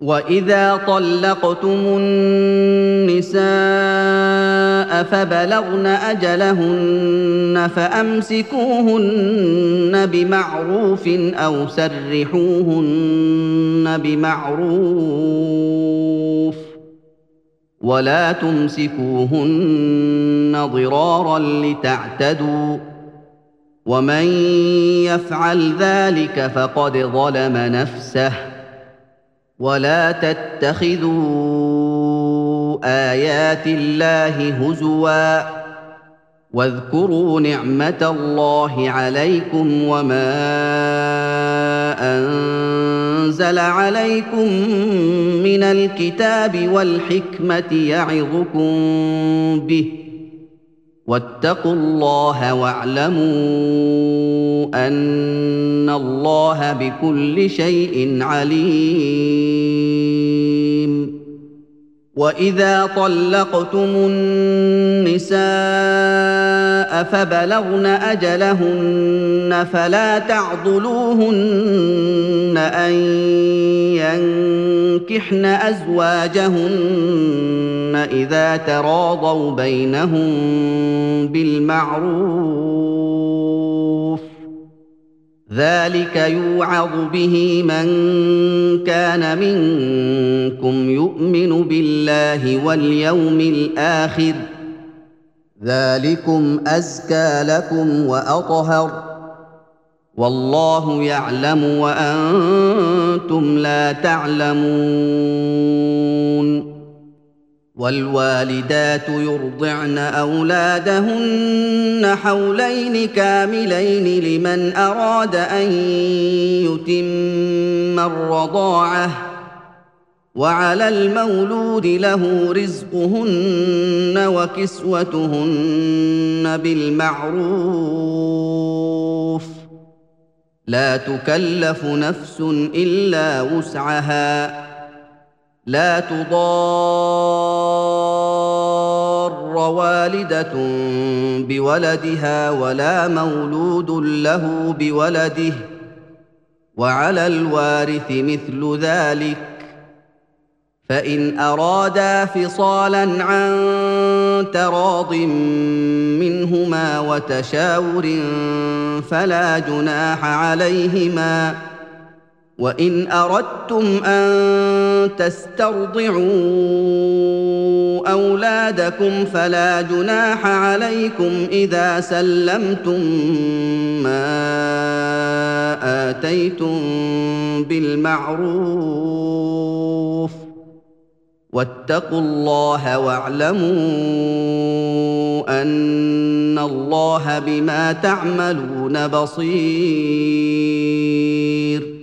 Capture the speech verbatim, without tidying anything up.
وإذا طلقتم النساء فبلغن أجلهن فأمسكوهن بمعروف أو سرحوهن بمعروف ولا تمسكوهن ضرارا لتعتدوا ومن يفعل ذلك فقد ظلم نفسه ولا تتخذوا آيات الله هزوا واذكروا نعمة الله عليكم وما أنزل عليكم من الكتاب والحكمة يعظكم به واتقوا الله واعلموا أن الله بكل شيء عليم. وإذا طلقتم النساء فبلغن أجلهن فلا تعضلوهن أن ينكحن أزواجهن إذا تراضوا بينهم بالمعروف ذلك يوعظ به من كان منكم يؤمن بالله واليوم الآخر ذلكم أزكى لكم وأطهر والله يعلم وأنتم لا تعلمون. والوالدات يرضعن أولادهن حولين كاملين لمن أراد أن يتم الرضاعة وعلى المولود له رزقهن وكسوتهن بالمعروف لا تكلف نفس إلا وسعها لا تضار والدة بولدها ولا مولود له بولده وعلى الوارث مثل ذلك فإن أرادا فصالا عن تراض منهما وتشاور فلا جناح عليهما وإن أردتم أن تسترضعوا أولادكم فلا جناح عليكم إذا سلمتم ما آتيتم بالمعروف واتقوا الله واعلموا أن الله بما تعملون بصير.